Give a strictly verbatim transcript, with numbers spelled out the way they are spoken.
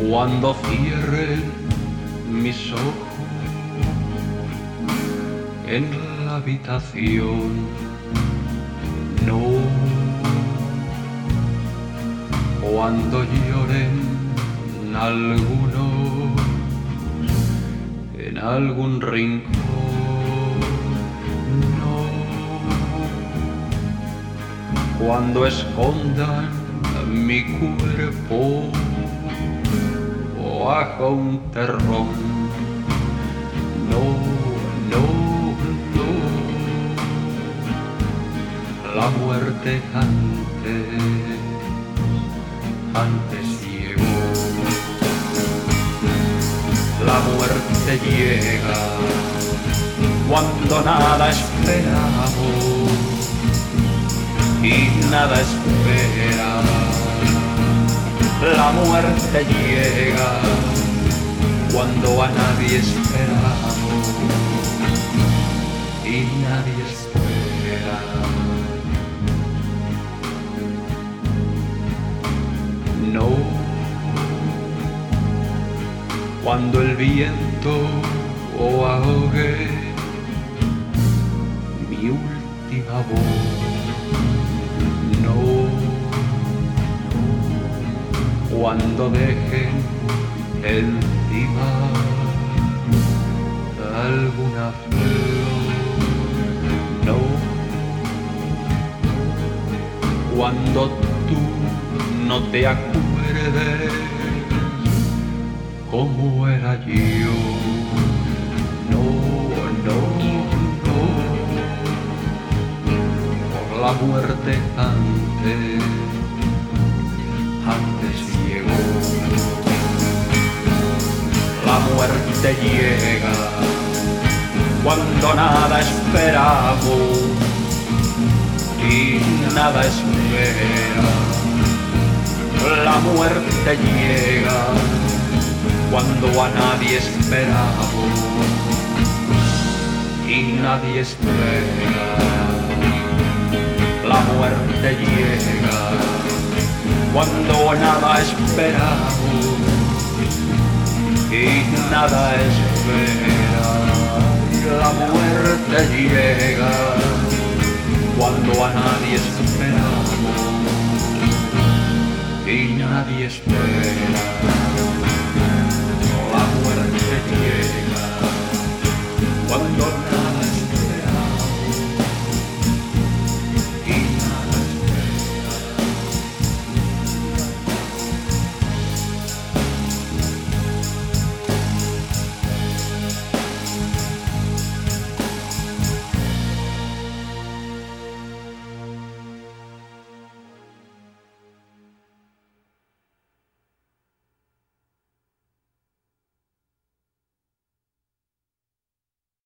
Cuando cierren mis ojos en la habitación, no. Cuando lloren algunos en algún rincón, no. Cuando escondan mi cuerpo bajo un terrón, no, no, no. La muerte antes, antes llegó. La muerte llega cuando nada esperamos y nada espera. La muerte llega cuando a nadie esperamos y nadie espera. No, cuando el viento ahogue mi última voz. No, cuando dejen encima alguna flor, no. Cuando tú no te acuerdes cómo era yo, no, no, no. Por la muerte antes, antes llegó. La muerte llega cuando nada esperamos y nada espera. La muerte llega cuando a nadie esperamos y nadie espera. La muerte llega cuando nada esperamos y nada espera. La muerte llega cuando a nadie esperamos y nadie espera.